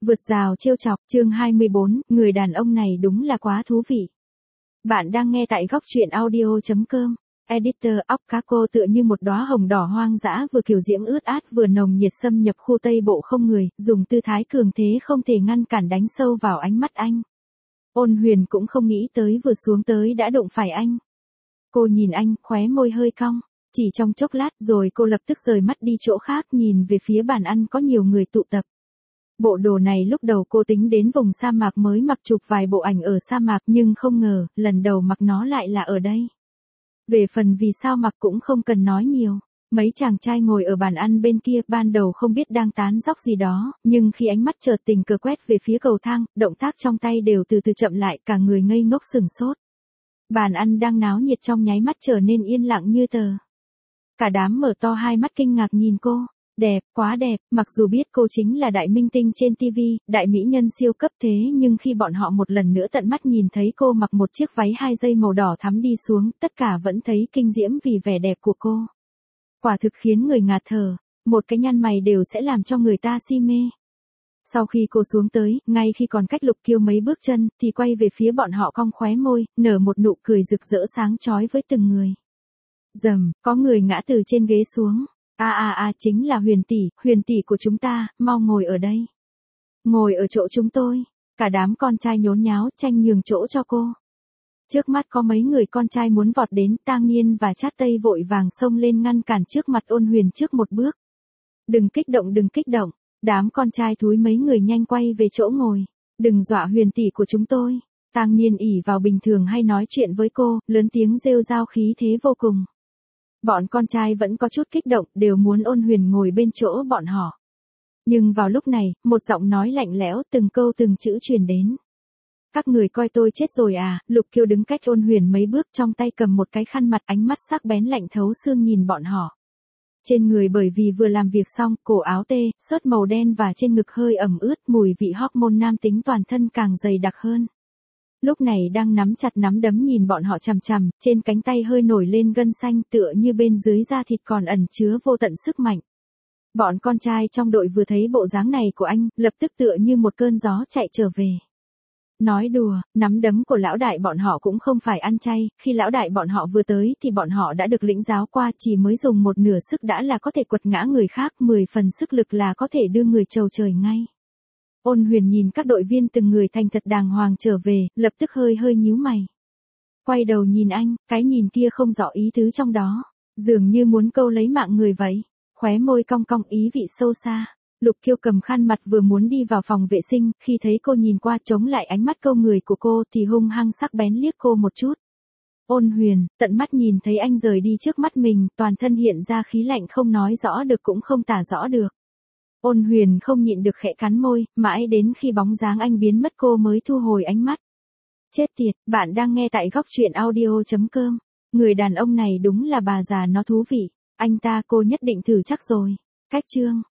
Vượt rào trêu chọc, chương 24, người đàn ông này đúng là quá thú vị. Bạn đang nghe tại góc truyện audio.com. Editor, óc cá cô tựa như một đóa hồng đỏ hoang dã vừa kiều diễm ướt át vừa nồng nhiệt xâm nhập khu Tây Bộ không người, dùng tư thái cường thế không thể ngăn cản đánh sâu vào ánh mắt anh. Ôn Huyền cũng không nghĩ tới vừa xuống tới đã đụng phải anh. Cô nhìn anh, khóe môi hơi cong. Chỉ trong chốc lát rồi cô lập tức rời mắt đi chỗ khác nhìn về phía bàn ăn có nhiều người tụ tập. Bộ đồ này lúc đầu cô tính đến vùng sa mạc mới mặc chụp vài bộ ảnh ở sa mạc nhưng không ngờ, lần đầu mặc nó lại là ở đây. Về phần vì sao mặc cũng không cần nói nhiều. Mấy chàng trai ngồi ở bàn ăn bên kia ban đầu không biết đang tán dóc gì đó, nhưng khi ánh mắt chợt tình cờ quét về phía cầu thang, động tác trong tay đều từ từ chậm lại, cả người ngây ngốc sừng sốt. Bàn ăn đang náo nhiệt trong nháy mắt trở nên yên lặng như tờ. Cả đám mở to hai mắt kinh ngạc nhìn cô. Đẹp, quá đẹp, mặc dù biết cô chính là đại minh tinh trên TV, đại mỹ nhân siêu cấp thế nhưng khi bọn họ một lần nữa tận mắt nhìn thấy cô mặc một chiếc váy 2 dây màu đỏ thắm đi xuống, tất cả vẫn thấy kinh diễm vì vẻ đẹp của cô. Quả thực khiến người ngạt thở, một cái nhăn mày đều sẽ làm cho người ta si mê. Sau khi cô xuống tới, ngay khi còn cách Lục Kiêu mấy bước chân, thì quay về phía bọn họ cong khóe môi, nở một nụ cười rực rỡ sáng chói với từng người. Rầm, có người ngã từ trên ghế xuống. Chính là Huyền tỷ của chúng ta, mau ngồi ở đây. Ngồi ở chỗ chúng tôi. Cả đám con trai nhốn nháo, tranh nhường chỗ cho cô. Trước mắt có mấy người con trai muốn vọt đến, Tang Nhiên và Chát Tây vội vàng xông lên ngăn cản trước mặt Ôn Huyền trước một bước. Đừng kích động, đám con trai thúi mấy người nhanh quay về chỗ ngồi. Đừng dọa Huyền tỷ của chúng tôi. Tang Nhiên ỷ vào bình thường hay nói chuyện với cô, lớn tiếng rêu rao khí thế vô cùng. Bọn con trai vẫn có chút kích động, đều muốn Ôn Huyền ngồi bên chỗ bọn họ. Nhưng vào lúc này, một giọng nói lạnh lẽo từng câu từng chữ truyền đến. Các người coi tôi chết rồi à? Lục Kiêu đứng cách Ôn Huyền mấy bước trong tay cầm một cái khăn mặt, ánh mắt sắc bén lạnh thấu xương nhìn bọn họ. Trên người bởi vì vừa làm việc xong, cổ áo tê, sớt màu đen và trên ngực hơi ẩm ướt, mùi vị hormone nam tính toàn thân càng dày đặc hơn. Lúc này đang nắm chặt nắm đấm nhìn bọn họ chằm chằm, trên cánh tay hơi nổi lên gân xanh tựa như bên dưới da thịt còn ẩn chứa vô tận sức mạnh. Bọn con trai trong đội vừa thấy bộ dáng này của anh, lập tức tựa như một cơn gió chạy trở về. Nói đùa, nắm đấm của lão đại bọn họ cũng không phải ăn chay, khi lão đại bọn họ vừa tới thì bọn họ đã được lĩnh giáo qua, chỉ mới dùng một nửa sức đã là có thể quật ngã người khác, 10 phần sức lực là có thể đưa người trầu trời ngay. Ôn Huyền nhìn các đội viên từng người thành thật đàng hoàng trở về, lập tức hơi nhíu mày. Quay đầu nhìn anh, cái nhìn kia không rõ ý tứ trong đó, dường như muốn câu lấy mạng người vậy. Khóe môi cong cong ý vị sâu xa. Lục Kiêu cầm khăn mặt vừa muốn đi vào phòng vệ sinh, khi thấy cô nhìn qua chống lại ánh mắt câu người của cô thì hung hăng sắc bén liếc cô một chút. Ôn Huyền, tận mắt nhìn thấy anh rời đi trước mắt mình, toàn thân hiện ra khí lạnh không nói rõ được cũng không tả rõ được. Ôn Huyền không nhịn được khẽ cắn môi, mãi đến khi bóng dáng anh biến mất cô mới thu hồi ánh mắt. Chết tiệt, bạn đang nghe tại góc truyện audio.com. Người đàn ông này đúng là bà già nó thú vị. Anh ta cô nhất định thử chắc rồi. Cách chương.